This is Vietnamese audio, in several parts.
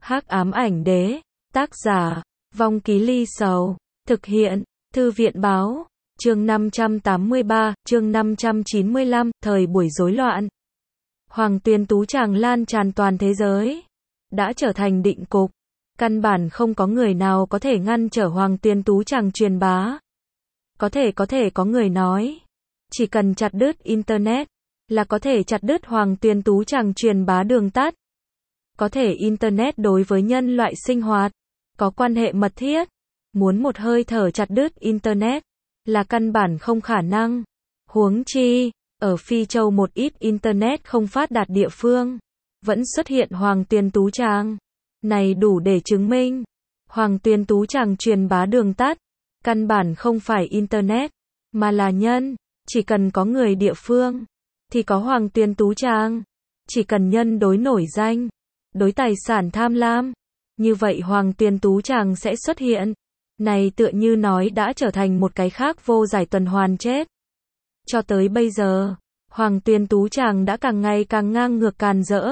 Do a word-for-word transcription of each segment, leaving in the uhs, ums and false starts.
Hắc ám ảnh đế, tác giả, Vong Ký Ly Sầu, thực hiện, Thư viện báo, chương năm trăm tám mươi ba, chương năm trăm chín mươi lăm, thời buổi rối loạn. Hoàng tuyên tú tràng lan tràn toàn thế giới, đã trở thành định cục. Căn bản không có người nào có thể ngăn trở Hoàng tuyên tú tràng truyền bá. Có thể có thể có người nói, chỉ cần chặt đứt Internet, là có thể chặt đứt Hoàng tuyên tú tràng truyền bá đường tắt. Có thể Internet đối với nhân loại sinh hoạt, có quan hệ mật thiết. Muốn một hơi thở chặt đứt Internet, là căn bản không khả năng. Huống chi, ở Phi Châu một ít Internet không phát đạt địa phương, vẫn xuất hiện Hoàng tuyên tú tràng. Này đủ để chứng minh, Hoàng tuyên tú tràng truyền bá đường tắt, căn bản không phải Internet, mà là nhân. Chỉ cần có người địa phương, thì có Hoàng tuyên tú tràng. Chỉ cần nhân đối nổi danh, đối tài sản tham lam, như vậy Hoàng tuyên tú tràng sẽ xuất hiện. Này tựa như nói đã trở thành một cái khác vô giải tuần hoàn chết. Cho tới bây giờ, Hoàng tuyên tú tràng đã càng ngày càng ngang ngược càn rỡ,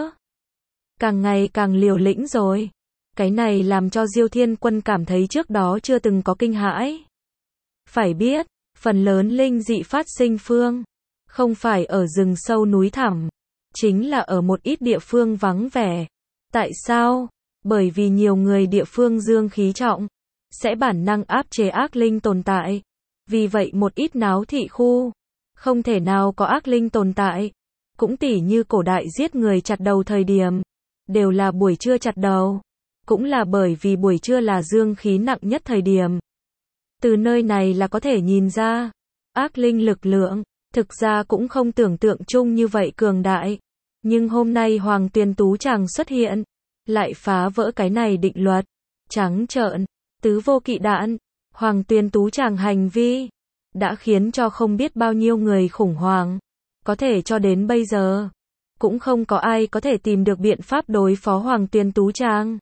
càng ngày càng liều lĩnh rồi. Cái này làm cho Diêu Thiên Quân cảm thấy trước đó chưa từng có kinh hãi. Phải biết, phần lớn linh dị phát sinh phương, không phải ở rừng sâu núi thẳm, chính là ở một ít địa phương vắng vẻ. Tại sao? Bởi vì nhiều người địa phương dương khí trọng, sẽ bản năng áp chế ác linh tồn tại. Vì vậy một ít náo thị khu, không thể nào có ác linh tồn tại. Cũng tỉ như cổ đại giết người chặt đầu thời điểm, đều là buổi trưa chặt đầu. Cũng là bởi vì buổi trưa là dương khí nặng nhất thời điểm. Từ nơi này là có thể nhìn ra, ác linh lực lượng, thực ra cũng không tưởng tượng chung như vậy cường đại. Nhưng hôm nay Hoàng tuyên tú tràng xuất hiện, lại phá vỡ cái này định luật. Trắng trợn, tứ vô kỵ đạn, Hoàng tuyên tú tràng hành vi, đã khiến cho không biết bao nhiêu người khủng hoảng. Có thể cho đến bây giờ, cũng không có ai có thể tìm được biện pháp đối phó Hoàng tuyên tú tràng.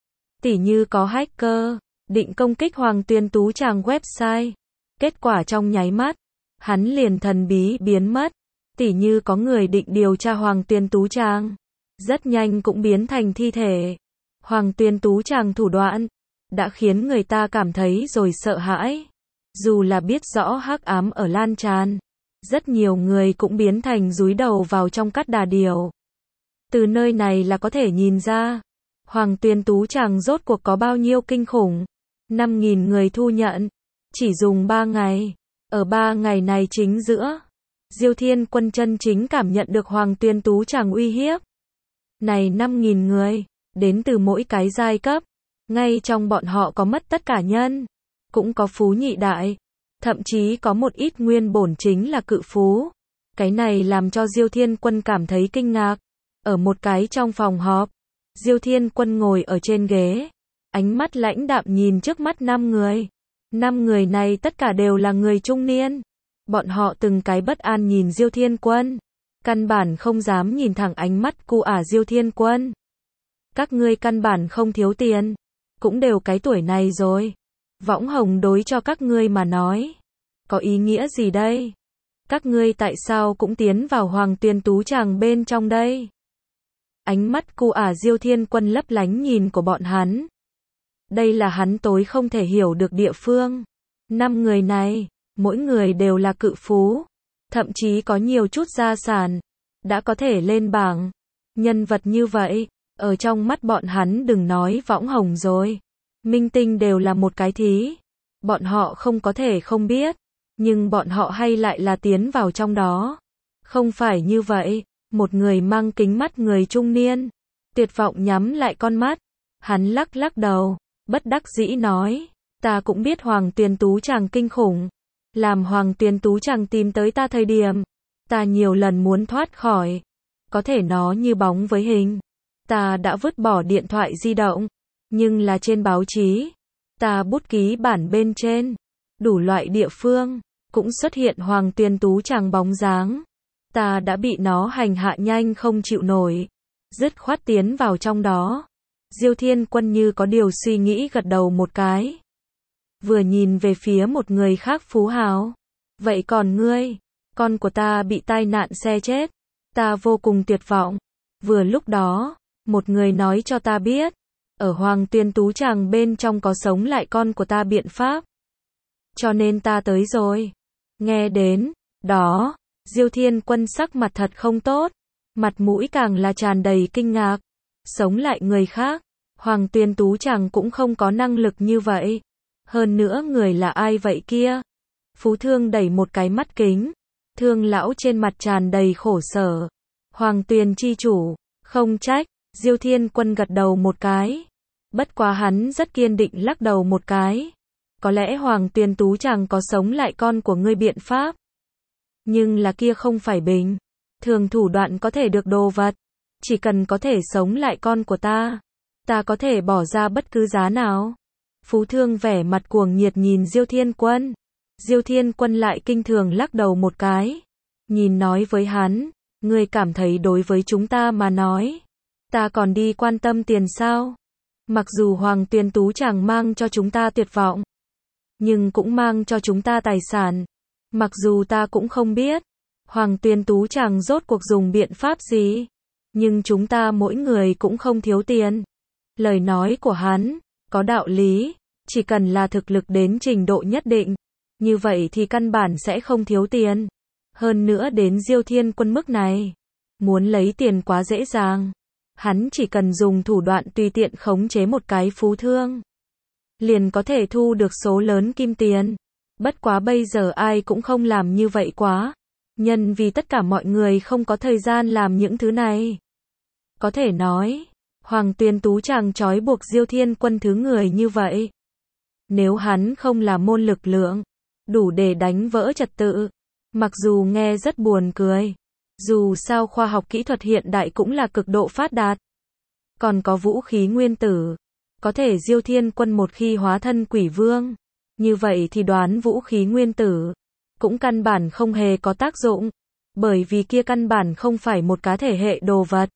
Tỉ như có hacker, định công kích Hoàng tuyên tú tràng website. Kết quả trong nháy mắt, hắn liền thần bí biến mất. Tỉ như có người định điều tra Hoàng tuyên tú tràng, rất nhanh cũng biến thành thi thể. Hoàng tuyên tú tràng thủ đoạn, đã khiến người ta cảm thấy rồi sợ hãi. Dù là biết rõ hắc ám ở lan tràn, rất nhiều người cũng biến thành dúi đầu vào trong cắt đà điểu. Từ nơi này là có thể nhìn ra, Hoàng tuyên tú tràng rốt cuộc có bao nhiêu kinh khủng. năm nghìn người thu nhận, chỉ dùng ba ngày. Ở ba ngày này chính giữa, Diêu Thiên Quân chân chính cảm nhận được Hoàng tuyên tú tràng uy hiếp. Này năm nghìn người, đến từ mỗi cái giai cấp, ngay trong bọn họ có mất tất cả nhân, cũng có phú nhị đại, thậm chí có một ít nguyên bổn chính là cự phú. Cái này làm cho Diêu Thiên Quân cảm thấy kinh ngạc. Ở một cái trong phòng họp, Diêu Thiên Quân ngồi ở trên ghế, ánh mắt lãnh đạm nhìn trước mắt năm người. Năm người này tất cả đều là người trung niên. Bọn họ từng cái bất an nhìn Diêu Thiên Quân, căn bản không dám nhìn thẳng ánh mắt cu ả Diêu Thiên Quân. Các ngươi căn bản không thiếu tiền, cũng đều cái tuổi này rồi. Võng hồng đối cho các ngươi mà nói, có ý nghĩa gì đây? Các ngươi tại sao cũng tiến vào Hoàng tuyên tú tràng bên trong đây? Ánh mắt cu ả Diêu Thiên Quân lấp lánh nhìn của bọn hắn. Đây là hắn tối không thể hiểu được địa phương. Năm người này, mỗi người đều là cự phú, thậm chí có nhiều chút gia sản, đã có thể lên bảng. Nhân vật như vậy, ở trong mắt bọn hắn đừng nói võng hồng rồi, minh tinh đều là một cái thí. Bọn họ không có thể không biết, nhưng bọn họ hay lại là tiến vào trong đó. Không phải như vậy, một người mang kính mắt người trung niên, tuyệt vọng nhắm lại con mắt. Hắn lắc lắc đầu, bất đắc dĩ nói, ta cũng biết Hoàng tuyên tú tràng kinh khủng. Làm Hoàng tuyên tú tràng tìm tới ta thời điểm, ta nhiều lần muốn thoát khỏi, có thể nó như bóng với hình. Ta đã vứt bỏ điện thoại di động, nhưng là trên báo chí, ta bút ký bản bên trên, đủ loại địa phương, cũng xuất hiện Hoàng tuyên tú tràng bóng dáng. Ta đã bị nó hành hạ nhanh không chịu nổi, dứt khoát tiến vào trong đó. Diêu Thiên Quân như có điều suy nghĩ gật đầu một cái. Vừa nhìn về phía một người khác phú hào. Vậy còn ngươi? Con của ta bị tai nạn xe chết. Ta vô cùng tuyệt vọng. Vừa lúc đó, một người nói cho ta biết, ở Hoàng Tuyền Tú Tràng bên trong có sống lại con của ta biện pháp. Cho nên ta tới rồi. Nghe đến đó, Diêu Thiên Quân sắc mặt thật không tốt, mặt mũi càng là tràn đầy kinh ngạc. Sống lại người khác, Hoàng Tuyền Tú Tràng cũng không có năng lực như vậy. Hơn nữa người là ai vậy kia? Phú Thương đẩy một cái mắt kính, Thương lão trên mặt tràn đầy khổ sở. Hoàng Tuyền chi chủ, không trách. Diêu Thiên Quân gật đầu một cái. Bất quá hắn rất kiên định lắc đầu một cái. Có lẽ Hoàng Tuyền Tú Tràng có sống lại con của ngươi biện pháp. Nhưng là kia không phải bình thường thủ đoạn có thể được đồ vật. Chỉ cần có thể sống lại con của ta, ta có thể bỏ ra bất cứ giá nào. Phú Thương vẻ mặt cuồng nhiệt nhìn Diêu Thiên Quân. Diêu Thiên Quân lại kinh thường lắc đầu một cái. Nhìn nói với hắn, ngươi cảm thấy đối với chúng ta mà nói, ta còn đi quan tâm tiền sao? Mặc dù Hoàng Tuyền Tú Tràng mang cho chúng ta tuyệt vọng, nhưng cũng mang cho chúng ta tài sản. Mặc dù ta cũng không biết Hoàng Tuyền Tú Tràng rốt cuộc dùng biện pháp gì, nhưng chúng ta mỗi người cũng không thiếu tiền. Lời nói của hắn có đạo lý, chỉ cần là thực lực đến trình độ nhất định, như vậy thì căn bản sẽ không thiếu tiền. Hơn nữa đến Diêu Thiên Quân mức này, muốn lấy tiền quá dễ dàng. Hắn chỉ cần dùng thủ đoạn tùy tiện khống chế một cái Phú Thương, liền có thể thu được số lớn kim tiền. Bất quá bây giờ ai cũng không làm như vậy quá. Nhân vì tất cả mọi người không có thời gian làm những thứ này. Có thể nói, Hoàng Tuyền Tú Tràng trói buộc Diêu Thiên Quân thứ người như vậy. Nếu hắn không là môn lực lượng, đủ để đánh vỡ trật tự. Mặc dù nghe rất buồn cười. Dù sao khoa học kỹ thuật hiện đại cũng là cực độ phát đạt. Còn có vũ khí nguyên tử. Có thể Diêu Thiên Quân một khi hóa thân quỷ vương, như vậy thì đoán vũ khí nguyên tử cũng căn bản không hề có tác dụng. Bởi vì kia căn bản không phải một cá thể hệ đồ vật.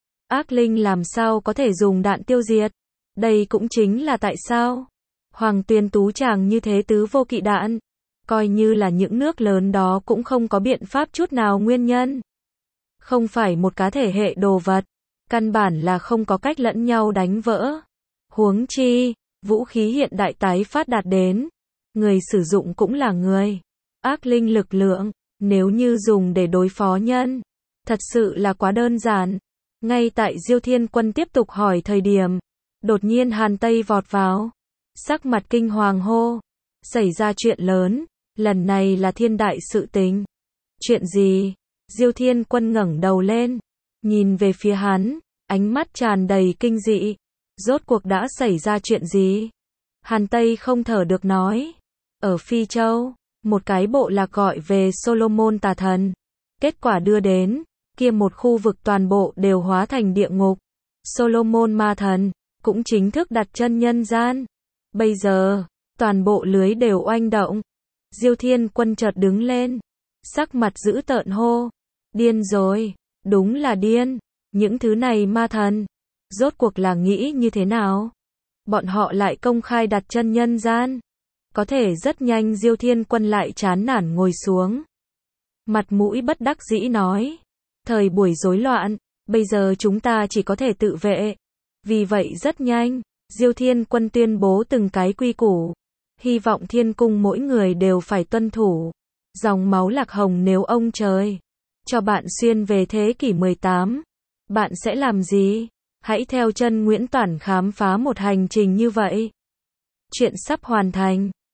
Ác linh làm sao có thể dùng đạn tiêu diệt. Đây cũng chính là tại sao Hoàng Tuyền Tú Tràng như thế tứ vô kỵ đạn. Coi như là những nước lớn đó cũng không có biện pháp chút nào nguyên nhân. Không phải một cá thể hệ đồ vật, căn bản là không có cách lẫn nhau đánh vỡ. Huống chi, vũ khí hiện đại tái phát đạt đến, người sử dụng cũng là người. Ác linh lực lượng, nếu như dùng để đối phó nhân, thật sự là quá đơn giản. Ngay tại Diêu Thiên Quân tiếp tục hỏi thời điểm, đột nhiên Hàn Tây vọt vào, sắc mặt kinh hoàng hô, xảy ra chuyện lớn, lần này là thiên đại sự tình. Chuyện gì? Diêu Thiên Quân ngẩng đầu lên, nhìn về phía hắn, ánh mắt tràn đầy kinh dị. Rốt cuộc đã xảy ra chuyện gì? Hàn Tây không thở được nói. Ở Phi Châu, một cái bộ lạc gọi về Solomon tà thần. Kết quả đưa đến, kia một khu vực toàn bộ đều hóa thành địa ngục. Solomon ma thần, cũng chính thức đặt chân nhân gian. Bây giờ, toàn bộ lưới đều oanh động. Diêu Thiên Quân chợt đứng lên, sắc mặt dữ tợn hô. Điên rồi, đúng là điên. Những thứ này ma thần, rốt cuộc là nghĩ như thế nào? Bọn họ lại công khai đặt chân nhân gian. Có thể rất nhanh Diêu Thiên Quân lại chán nản ngồi xuống. Mặt mũi bất đắc dĩ nói. Thời buổi rối loạn, bây giờ chúng ta chỉ có thể tự vệ. Vì vậy rất nhanh, Diêu Thiên Quân tuyên bố từng cái quy củ. Hy vọng thiên cung mỗi người đều phải tuân thủ. Dòng máu Lạc Hồng nếu ông trời cho bạn xuyên về thế kỷ mười tám, bạn sẽ làm gì? Hãy theo chân Nguyễn Toản khám phá một hành trình như vậy. Chuyện sắp hoàn thành.